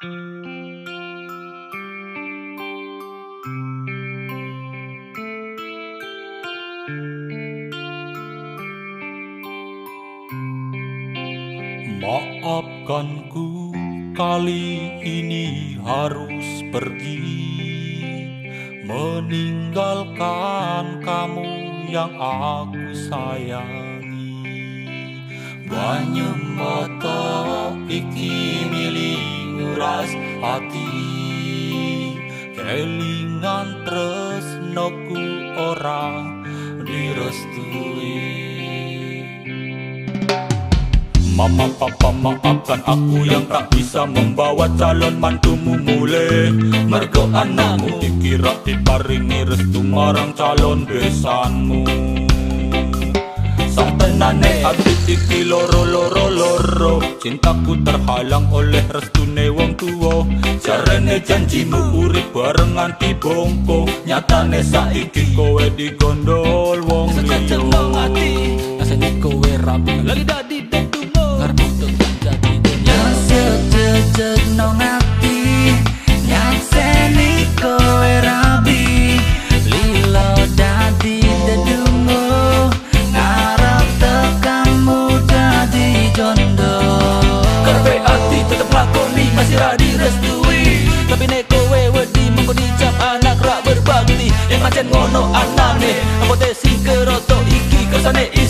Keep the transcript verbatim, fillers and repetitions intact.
Maafkanku, kali ini harus pergi, meninggalkan kamu yang aku sayangi. Banyu mata iki miling nguras hati, kelingan tresnoku ora direstui. Mama papa maafkan aku yang tak bisa membawa calon mantumu mulai. Mergo anakmu dikira diparingi restu marang calon besanmu. Sampenane ati iki loro loro loro, cintaku terhalang oleh restune wong tuwa. Jarene janjimu urip bareng nganti bongko, nyatane saiki kowe digondol wong liya. Seneng ati rasane kowe rapi lagi dadi dedumo ngarep tekan dadi dunya. Sejejeg nang ati nyakseni kowe rapi lilo dadi dedumo, ngarep tekanmu dadi jondo. Karepe ati tetep lakoni masih ra direstui, tapi nek kowe wedi mengko dicap anak ra berbakti. Yang pancen ngono anane, ambote sing keroto iki kersane